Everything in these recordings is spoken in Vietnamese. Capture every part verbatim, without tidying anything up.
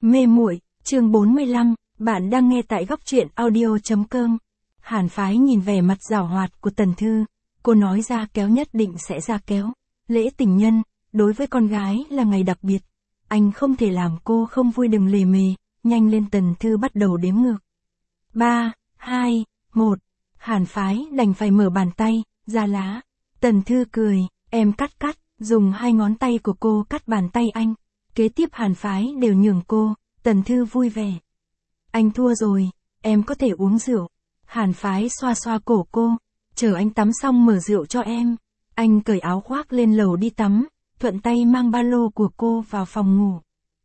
Mê muội, chương bốn mươi lăm, bạn đang nghe tại góc truyện audio chấm com. Hàn Phái nhìn vẻ mặt giảo hoạt của Tần Thư, cô nói ra kéo nhất định sẽ ra kéo. Lễ tình nhân, đối với con gái là ngày đặc biệt. Anh không thể làm cô không vui, đừng lề mề, nhanh lên. Tần Thư bắt đầu đếm ngược. ba, hai, một, Hàn Phái đành phải mở bàn tay, ra lá. Tần Thư cười, em cắt cắt, dùng hai ngón tay của cô cắt bàn tay anh. Kế tiếp Hàn Phái đều nhường cô, Tần Thư vui vẻ. Anh thua rồi, em có thể uống rượu. Hàn Phái xoa xoa cổ cô, chờ anh tắm xong mở rượu cho em. Anh cởi áo khoác lên lầu đi tắm, thuận tay mang ba lô của cô vào phòng ngủ.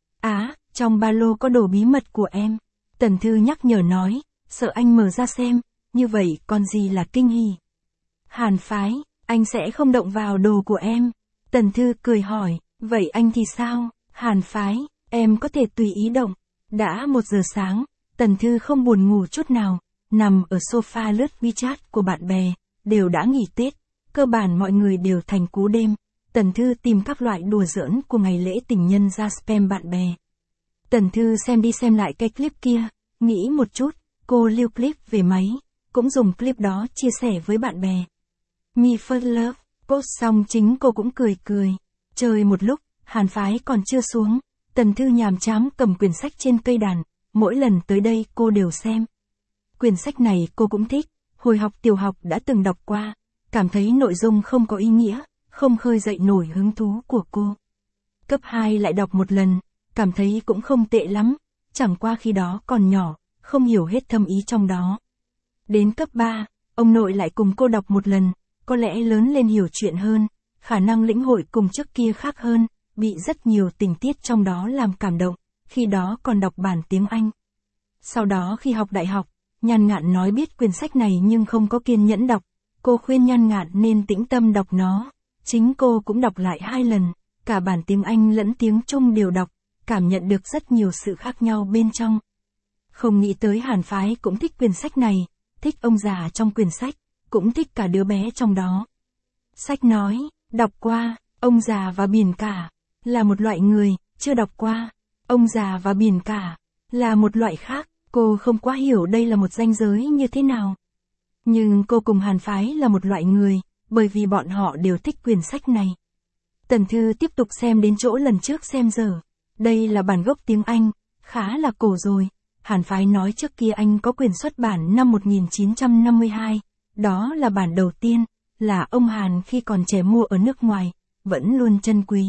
Á, trong ba lô có đồ bí mật của em. Tần Thư nhắc nhở nói, sợ anh mở ra xem, như vậy còn gì là kinh hỉ. Hàn Phái, anh sẽ không động vào đồ của em. Tần Thư cười hỏi, vậy anh thì sao? Hàn Phái, em có thể tùy ý động. Đã một giờ sáng, Tần Thư không buồn ngủ chút nào, nằm ở sofa lướt WeChat của bạn bè, đều đã nghỉ Tết, cơ bản mọi người đều thành cú đêm. Tần Thư tìm các loại đùa giỡn của ngày lễ tình nhân ra spam bạn bè. Tần Thư xem đi xem lại cái clip kia, nghĩ một chút, cô lưu clip về máy, cũng dùng clip đó chia sẻ với bạn bè. Me First Love, post xong chính cô cũng cười cười. Chơi một lúc, Hàn Phái còn chưa xuống, Tần Thư nhàm chán cầm quyển sách trên cây đàn, mỗi lần tới đây cô đều xem. Quyển sách này cô cũng thích, hồi học tiểu học đã từng đọc qua, cảm thấy nội dung không có ý nghĩa, không khơi dậy nổi hứng thú của cô. Cấp hai lại đọc một lần, cảm thấy cũng không tệ lắm, chẳng qua khi đó còn nhỏ, không hiểu hết thâm ý trong đó. Đến cấp ba, ông nội lại cùng cô đọc một lần, có lẽ lớn lên hiểu chuyện hơn, khả năng lĩnh hội cùng trước kia khác hơn, bị rất nhiều tình tiết trong đó làm cảm động, khi đó còn đọc bản tiếng Anh. Sau đó khi học đại học, Nhan Ngạn nói biết quyển sách này nhưng không có kiên nhẫn đọc, cô khuyên Nhan Ngạn nên tĩnh tâm đọc nó, chính cô cũng đọc lại hai lần, cả bản tiếng Anh lẫn tiếng Trung đều đọc, cảm nhận được rất nhiều sự khác nhau bên trong. Không nghĩ tới Hàn Phái cũng thích quyển sách này, thích ông già trong quyển sách, cũng thích cả đứa bé trong đó. Sách nói, đọc qua, ông già và biển cả, là một loại người, chưa đọc qua, ông già và biển cả, là một loại khác, cô không quá hiểu đây là một ranh giới như thế nào. Nhưng cô cùng Hàn Phái là một loại người, bởi vì bọn họ đều thích quyển sách này. Tần Thư tiếp tục xem đến chỗ lần trước xem dở. Đây là bản gốc tiếng Anh, khá là cổ rồi. Hàn Phái nói trước kia anh có quyền xuất bản năm một nghìn chín trăm năm mươi hai, đó là bản đầu tiên, là ông Hàn khi còn trẻ mua ở nước ngoài, vẫn luôn trân quý.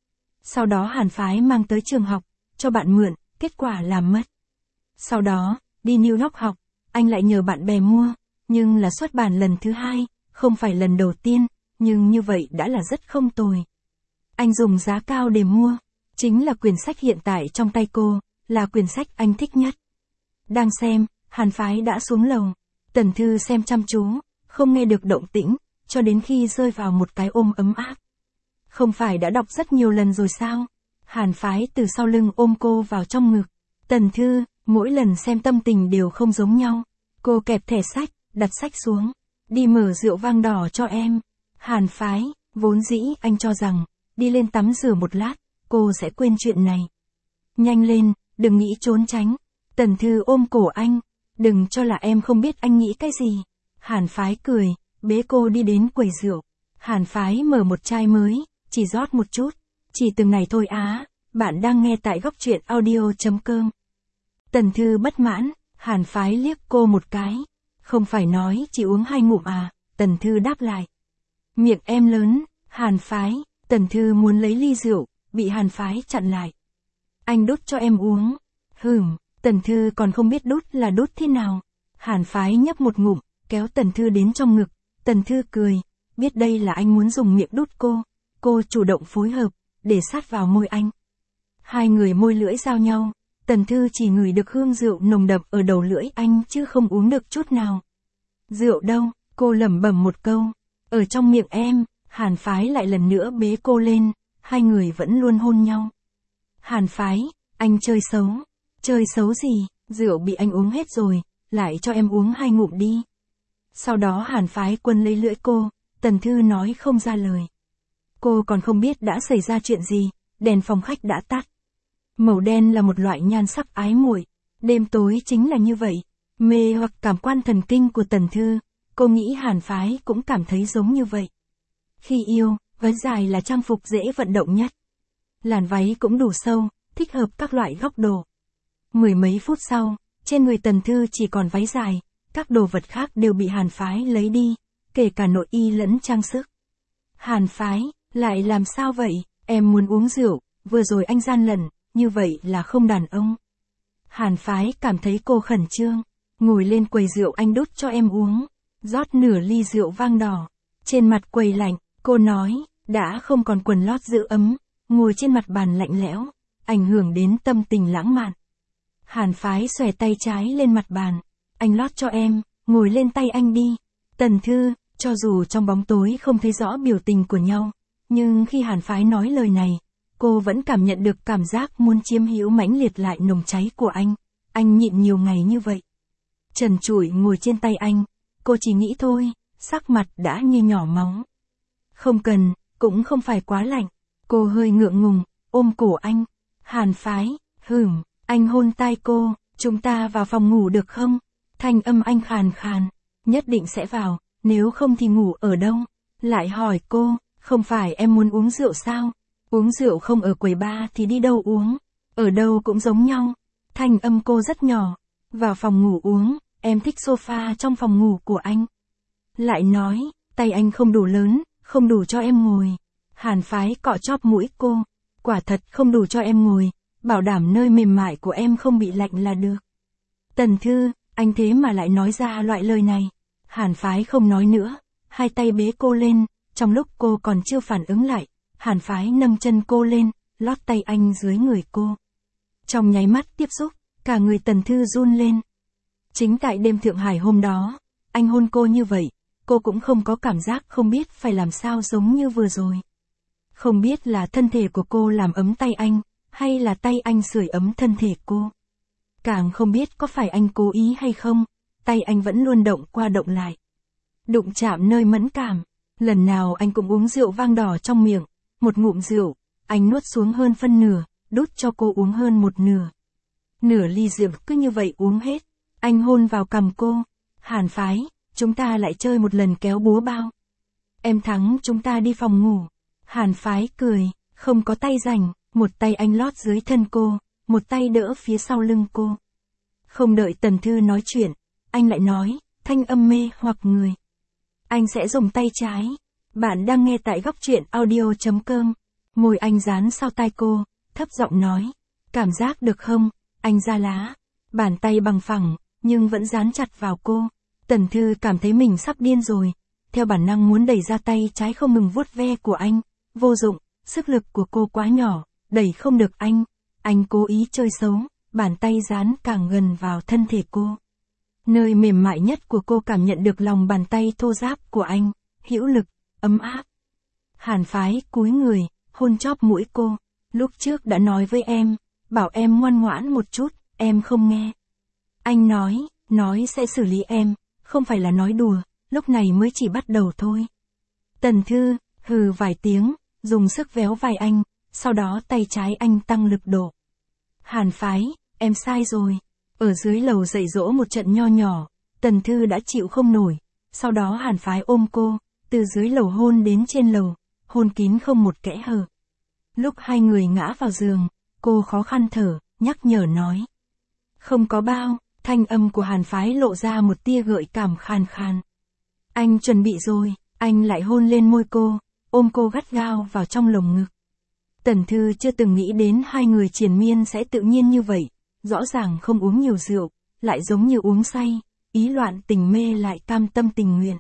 Sau đó Hàn Phái mang tới trường học, cho bạn mượn, kết quả làm mất. Sau đó, đi New York học, anh lại nhờ bạn bè mua, nhưng là xuất bản lần thứ hai, không phải lần đầu tiên, nhưng như vậy đã là rất không tồi. Anh dùng giá cao để mua, chính là quyển sách hiện tại trong tay cô, là quyển sách anh thích nhất. Đang xem, Hàn Phái đã xuống lầu, Tần Thư xem chăm chú, không nghe được động tĩnh, cho đến khi rơi vào một cái ôm ấm áp. Không phải đã đọc rất nhiều lần rồi sao? Hàn Phái từ sau lưng ôm cô vào trong ngực. Tần Thư, mỗi lần xem tâm tình đều không giống nhau. Cô kẹp thẻ sách, đặt sách xuống. Đi mở rượu vang đỏ cho em. Hàn Phái, vốn dĩ anh cho rằng, đi lên tắm rửa một lát, cô sẽ quên chuyện này. Nhanh lên, đừng nghĩ trốn tránh. Tần Thư ôm cổ anh. Đừng cho là em không biết anh nghĩ cái gì. Hàn Phái cười, bế cô đi đến quầy rượu. Hàn Phái mở một chai mới, chỉ rót một chút. Chỉ từng này thôi á, bạn đang nghe tại góc truyện audio chấm com. Tần Thư bất mãn, Hàn Phái liếc cô một cái. Không phải nói chỉ uống hai ngụm à, Tần Thư đáp lại. Miệng em lớn, Hàn Phái, Tần Thư muốn lấy ly rượu, bị Hàn Phái chặn lại. Anh đút cho em uống. Hửm, Tần Thư còn không biết đút là đút thế nào. Hàn Phái nhấp một ngụm, kéo Tần Thư đến trong ngực. Tần Thư cười, biết đây là anh muốn dùng miệng đút cô. Cô chủ động phối hợp, để sát vào môi anh. Hai người môi lưỡi giao nhau, Tần Thư chỉ ngửi được hương rượu nồng đậm ở đầu lưỡi anh chứ không uống được chút nào. Rượu đâu, cô lẩm bẩm một câu. Ở trong miệng em, Hàn Phái lại lần nữa bế cô lên, hai người vẫn luôn hôn nhau. Hàn Phái, anh chơi xấu. Chơi xấu gì, rượu bị anh uống hết rồi, lại cho em uống hai ngụm đi. Sau đó Hàn Phái quân lấy lưỡi cô, Tần Thư nói không ra lời. Cô còn không biết đã xảy ra chuyện gì, đèn phòng khách đã tắt. Màu đen là một loại nhan sắc ái muội, đêm tối chính là như vậy, mê hoặc cảm quan thần kinh của Tần Thư, cô nghĩ Hàn Phái cũng cảm thấy giống như vậy. Khi yêu, váy dài là trang phục dễ vận động nhất. Làn váy cũng đủ sâu, thích hợp các loại góc độ. Mười mấy phút sau, trên người Tần Thư chỉ còn váy dài, các đồ vật khác đều bị Hàn Phái lấy đi, kể cả nội y lẫn trang sức. Hàn Phái, lại làm sao vậy, em muốn uống rượu, vừa rồi anh gian lận, như vậy là không đàn ông. Hàn Phái cảm thấy cô khẩn trương, ngồi lên quầy rượu anh đút cho em uống, rót nửa ly rượu vang đỏ. Trên mặt quầy lạnh, cô nói, đã không còn quần lót giữ ấm, ngồi trên mặt bàn lạnh lẽo, ảnh hưởng đến tâm tình lãng mạn. Hàn Phái xòe tay trái lên mặt bàn, anh lót cho em, ngồi lên tay anh đi. Tần Thư, cho dù trong bóng tối không thấy rõ biểu tình của nhau, nhưng khi Hàn Phái nói lời này, cô vẫn cảm nhận được cảm giác muốn chiếm hữu mãnh liệt lại nồng cháy của anh. Anh nhịn nhiều ngày như vậy. Trần trụi ngồi trên tay anh, cô chỉ nghĩ thôi, sắc mặt đã như nhỏ máu. Không cần, cũng không phải quá lạnh. Cô hơi ngượng ngùng, ôm cổ anh. Hàn Phái, hửm, anh hôn tai cô, chúng ta vào phòng ngủ được không? Thanh âm anh khàn khàn, nhất định sẽ vào, nếu không thì ngủ ở đâu? Lại hỏi cô, không phải em muốn uống rượu sao? Uống rượu không ở quầy bar thì đi đâu uống? Ở đâu cũng giống nhau. Thanh âm cô rất nhỏ, vào phòng ngủ uống, em thích sofa trong phòng ngủ của anh. Lại nói, tay anh không đủ lớn, không đủ cho em ngồi. Hàn Phái cọ chóp mũi cô, quả thật không đủ cho em ngồi, bảo đảm nơi mềm mại của em không bị lạnh là được. Tần Thư, anh thế mà lại nói ra loại lời này. Hàn Phái không nói nữa, hai tay bế cô lên, trong lúc cô còn chưa phản ứng lại, Hàn Phái nâng chân cô lên, lót tay anh dưới người cô. Trong nháy mắt tiếp xúc, cả người Tần Thư run lên. Chính tại đêm Thượng Hải hôm đó, anh hôn cô như vậy, cô cũng không có cảm giác không biết phải làm sao giống như vừa rồi. Không biết là thân thể của cô làm ấm tay anh, hay là tay anh sưởi ấm thân thể cô. Càng không biết có phải anh cố ý hay không, tay anh vẫn luôn động qua động lại. Đụng chạm nơi mẫn cảm, lần nào anh cũng uống rượu vang đỏ trong miệng, một ngụm rượu, anh nuốt xuống hơn phân nửa, đút cho cô uống hơn một nửa. Nửa ly rượu cứ như vậy uống hết, anh hôn vào cằm cô. Hàn Phái, chúng ta lại chơi một lần kéo búa bao. Em thắng chúng ta đi phòng ngủ. Hàn Phái cười, không có tay rảnh, một tay anh lót dưới thân cô, một tay đỡ phía sau lưng cô. Không đợi Tần Thư nói chuyện, anh lại nói, thanh âm mê hoặc người. Anh sẽ dùng tay trái. Bạn đang nghe tại góc truyện audio chấm com. Môi anh dán sau tai cô, thấp giọng nói, cảm giác được không, anh ra lá. Bàn tay bằng phẳng, nhưng vẫn dán chặt vào cô. Tần Thư cảm thấy mình sắp điên rồi, theo bản năng muốn đẩy ra tay trái không ngừng vuốt ve của anh. Vô dụng, sức lực của cô quá nhỏ, đẩy không được anh. Anh cố ý chơi xấu, bàn tay dán càng gần vào thân thể cô. Nơi mềm mại nhất của cô cảm nhận được lòng bàn tay thô ráp của anh, hữu lực, ấm áp. Hàn Phái cúi người, hôn chóp mũi cô. Lúc trước đã nói với em, bảo em ngoan ngoãn một chút, em không nghe. Anh nói, nói sẽ xử lý em, không phải là nói đùa, lúc này mới chỉ bắt đầu thôi. Tần Thư, hừ vài tiếng, dùng sức véo vai anh, sau đó tay trái anh tăng lực độ. Hàn Phái, em sai rồi. Ở dưới lầu dạy dỗ một trận nho nhỏ, Tần Thư đã chịu không nổi, sau đó Hàn Phái ôm cô, từ dưới lầu hôn đến trên lầu, hôn kín không một kẽ hở. Lúc hai người ngã vào giường, cô khó khăn thở, nhắc nhở nói. Không có bao, thanh âm của Hàn Phái lộ ra một tia gợi cảm khàn khàn. Anh chuẩn bị rồi, anh lại hôn lên môi cô, ôm cô gắt gao vào trong lồng ngực. Tần Thư chưa từng nghĩ đến hai người triền miên sẽ tự nhiên như vậy, rõ ràng không uống nhiều rượu, lại giống như uống say, ý loạn tình mê lại cam tâm tình nguyện.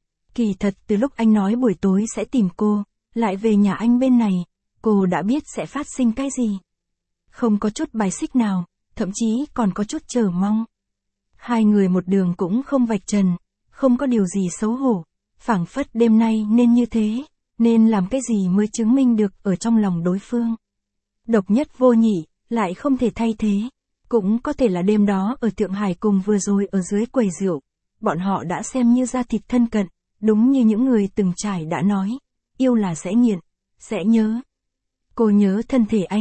Kỳ thật từ lúc anh nói buổi tối sẽ tìm cô, lại về nhà anh bên này, cô đã biết sẽ phát sinh cái gì. Không có chút bài xích nào, thậm chí còn có chút chờ mong. Hai người một đường cũng không vạch trần, không có điều gì xấu hổ, phảng phất đêm nay nên như thế, nên làm cái gì mới chứng minh được ở trong lòng đối phương. Độc nhất vô nhị, lại không thể thay thế. Cũng có thể là đêm đó ở Thượng Hải cùng vừa rồi ở dưới quầy rượu, bọn họ đã xem như da thịt thân cận, đúng như những người từng trải đã nói, yêu là sẽ nghiện, sẽ nhớ. Cô nhớ thân thể anh,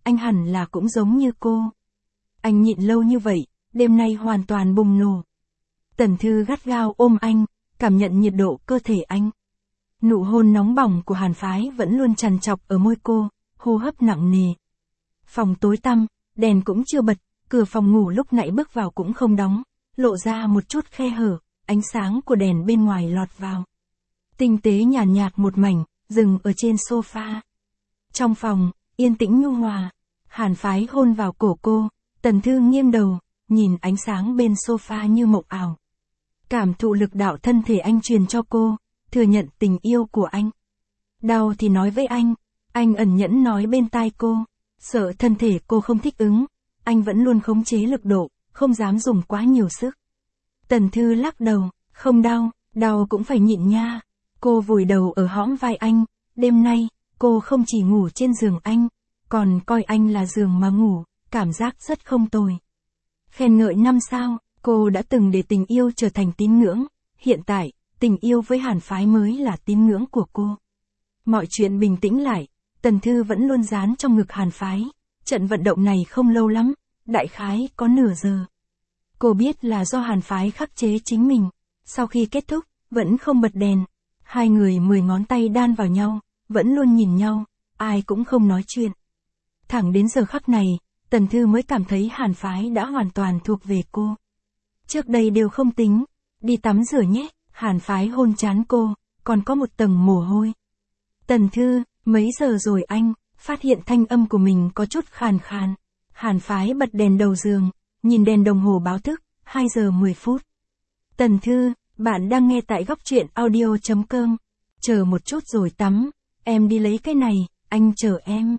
anh hẳn là cũng giống như cô. Anh nhịn lâu như vậy, đêm nay hoàn toàn bùng nổ. Tần Thư gắt gao ôm anh, cảm nhận nhiệt độ cơ thể anh. Nụ hôn nóng bỏng của Hàn Phái vẫn luôn trằn trọc ở môi cô, hô hấp nặng nề. Phòng tối tăm, đèn cũng chưa bật, cửa phòng ngủ lúc nãy bước vào cũng không đóng, lộ ra một chút khe hở, ánh sáng của đèn bên ngoài lọt vào. Tinh tế nhàn nhạt, nhạt một mảnh, dừng ở trên sofa. Trong phòng, yên tĩnh nhu hòa, Hàn Phái hôn vào cổ cô, Tần Thư nghiêng đầu, nhìn ánh sáng bên sofa như mộng ảo. Cảm thụ lực đạo thân thể anh truyền cho cô, thừa nhận tình yêu của anh. Đau thì nói với anh, anh ẩn nhẫn nói bên tai cô, sợ thân thể cô không thích ứng, anh vẫn luôn khống chế lực độ, không dám dùng quá nhiều sức. Tần Thư lắc đầu, không đau, đau cũng phải nhịn nha. Cô vùi đầu ở hõm vai anh, đêm nay, cô không chỉ ngủ trên giường anh, còn coi anh là giường mà ngủ, cảm giác rất không tồi. Khen ngợi năm sao, cô đã từng để tình yêu trở thành tín ngưỡng, hiện tại, tình yêu với Hàn Phái mới là tín ngưỡng của cô. Mọi chuyện bình tĩnh lại, Tần Thư vẫn luôn dán trong ngực Hàn Phái, trận vận động này không lâu lắm, đại khái có nửa giờ. Cô biết là do Hàn Phái khắc chế chính mình, sau khi kết thúc, vẫn không bật đèn. Hai người mười ngón tay đan vào nhau, vẫn luôn nhìn nhau, ai cũng không nói chuyện. Thẳng đến giờ khắc này, Tần Thư mới cảm thấy Hàn Phái đã hoàn toàn thuộc về cô. Trước đây đều không tính, đi tắm rửa nhé, Hàn Phái hôn trán cô, còn có một tầng mồ hôi. Tần Thư, mấy giờ rồi anh, phát hiện thanh âm của mình có chút khàn khàn. Hàn Phái bật đèn đầu giường, nhìn đèn đồng hồ báo thức, hai giờ mười phút. Tần Thư, bạn đang nghe tại góc truyện audio chấm com. Chờ một chút rồi tắm, em đi lấy cái này, anh chờ em.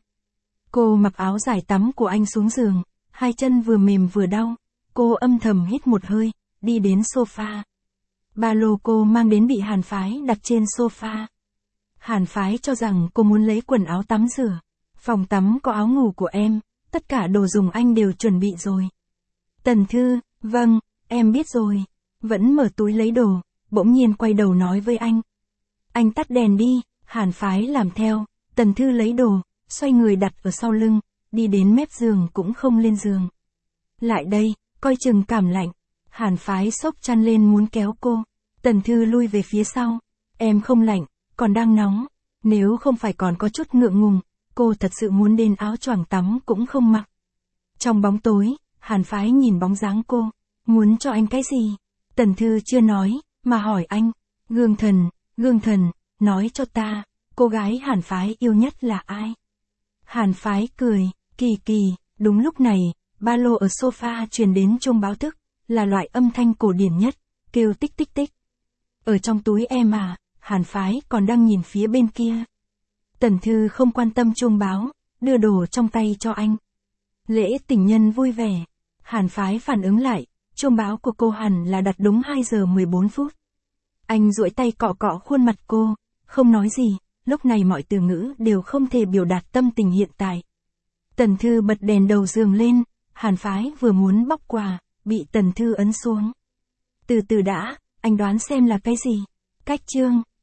Cô mặc áo dài tắm của anh xuống giường, hai chân vừa mềm vừa đau. Cô âm thầm hít một hơi, đi đến sofa. Ba lô cô mang đến bị Hàn Phái đặt trên sofa. Hàn Phái cho rằng cô muốn lấy quần áo tắm rửa. Phòng tắm có áo ngủ của em, tất cả đồ dùng anh đều chuẩn bị rồi. Tần Thư, vâng, em biết rồi. Vẫn mở túi lấy đồ, bỗng nhiên quay đầu nói với anh. Anh tắt đèn đi, Hàn Phái làm theo, Tần Thư lấy đồ, xoay người đặt ở sau lưng, đi đến mép giường cũng không lên giường. Lại đây, coi chừng cảm lạnh. Hàn Phái xốc chăn lên muốn kéo cô. Tần Thư lui về phía sau. Em không lạnh, còn đang nóng. Nếu không phải còn có chút ngượng ngùng, cô thật sự muốn đến áo choàng tắm cũng không mặc. Trong bóng tối, Hàn Phái nhìn bóng dáng cô. Muốn cho anh cái gì? Tần Thư chưa nói, mà hỏi anh. Gương thần, gương thần, nói cho ta, cô gái Hàn Phái yêu nhất là ai? Hàn Phái cười, kỳ kỳ, đúng lúc này, ba lô ở sofa truyền đến chuông báo thức, là loại âm thanh cổ điển nhất, kêu tích tích tích. Ở trong túi em à, Hàn Phái còn đang nhìn phía bên kia. Tần Thư không quan tâm chuông báo, đưa đồ trong tay cho anh. Lễ tình nhân vui vẻ. Hàn Phái phản ứng lại, chuông báo của cô hẳn là đặt đúng hai giờ mười bốn phút. Anh duỗi tay cọ cọ khuôn mặt cô, không nói gì, lúc này mọi từ ngữ đều không thể biểu đạt tâm tình hiện tại. Tần Thư bật đèn đầu giường lên, Hàn Phái vừa muốn bóc quà, bị Tần Thư ấn xuống. Từ từ đã, anh đoán xem là cái gì? Cách chương,